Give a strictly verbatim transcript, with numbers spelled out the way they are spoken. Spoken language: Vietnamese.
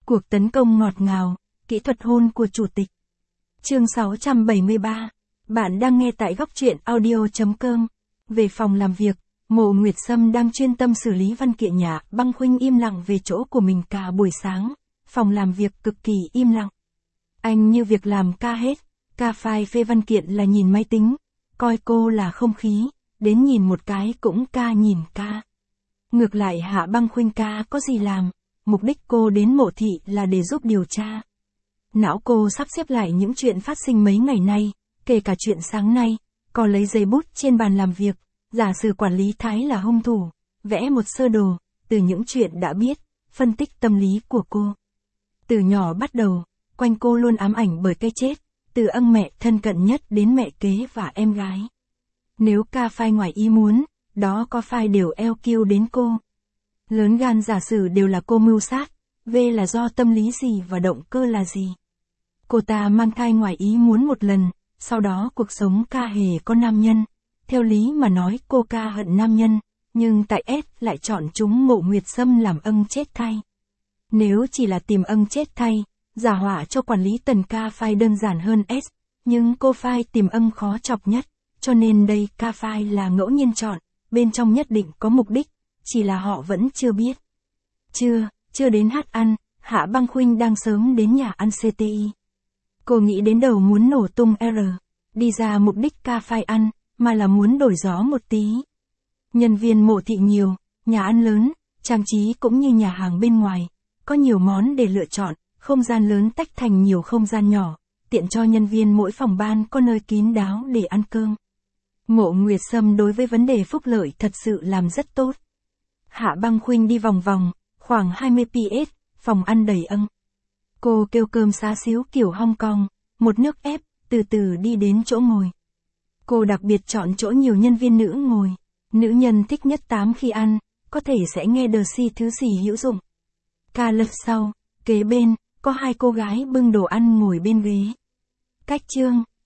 Cuộc tấn công ngọt ngào, kỹ thuật hôn của chủ tịch. Chương sáu trăm bảy mươi ba. Bạn đang nghe tại góc truyện audio chấm com. Về phòng làm việc, Mộ Nguyệt Sâm đang chuyên tâm xử lý văn kiện nhà, Băng Khuynh im lặng về chỗ của mình cả buổi sáng. Phòng làm việc cực kỳ im lặng. Anh như việc làm ca hết, ca file phê văn kiện là nhìn máy tính, coi cô là không khí, đến nhìn một cái cũng ca nhìn ca. Ngược lại Hạ Băng Khuynh ca có gì làm, mục đích cô đến Mộ thị là để giúp điều tra. Não cô sắp xếp lại những chuyện phát sinh mấy ngày nay, kể cả chuyện sáng nay, có lấy giấy bút trên bàn làm việc, giả sử quản lý Thái là hung thủ, vẽ một sơ đồ, từ những chuyện đã biết, phân tích tâm lý của cô. Từ nhỏ bắt đầu, quanh cô luôn ám ảnh bởi cái chết, từ ân mẹ thân cận nhất đến mẹ kế và em gái. Nếu ca phai ngoài ý muốn, đó có phai đều eo kiêu đến cô. Lớn gan giả sử đều là cô mưu sát, V là do tâm lý gì và động cơ là gì. Cô ta mang thai ngoài ý muốn một lần, sau đó cuộc sống ca hề có nam nhân. Theo lý mà nói cô ca hận nam nhân, nhưng tại S lại chọn chúng Mộ Nguyệt Sâm làm ân chết thay. Nếu chỉ là tìm ân chết thay, giả họa cho quản lý Tần ca phai đơn giản hơn S, nhưng cô phai tìm ân khó chọc nhất, cho nên đây ca phai là ngẫu nhiên chọn, bên trong nhất định có mục đích, chỉ là họ vẫn chưa biết. Chưa, chưa đến hát ăn, Hạ Băng Khuynh đang sớm đến nhà ăn xê tê i. Cô nghĩ đến đầu muốn nổ tung R, đi ra mục đích ca phai ăn, mà là muốn đổi gió một tí. Nhân viên Mộ thị nhiều, nhà ăn lớn, trang trí cũng như nhà hàng bên ngoài, có nhiều món để lựa chọn, không gian lớn tách thành nhiều không gian nhỏ, tiện cho nhân viên mỗi phòng ban có nơi kín đáo để ăn cơm. Mộ Nguyệt Sâm đối với vấn đề phúc lợi thật sự làm rất tốt. Hạ Băng Khuynh đi vòng vòng, khoảng hai mươi pét, phòng ăn đầy ân. Cô kêu cơm xá xíu kiểu Hong Kong, một nước ép, từ từ đi đến chỗ ngồi. Cô đặc biệt chọn chỗ nhiều nhân viên nữ ngồi. Nữ nhân thích nhất tám khi ăn, có thể sẽ nghe đờ si thứ gì hữu dụng. Ca lật sau, kế bên, có hai cô gái bưng đồ ăn ngồi bên ghế. Cách chương,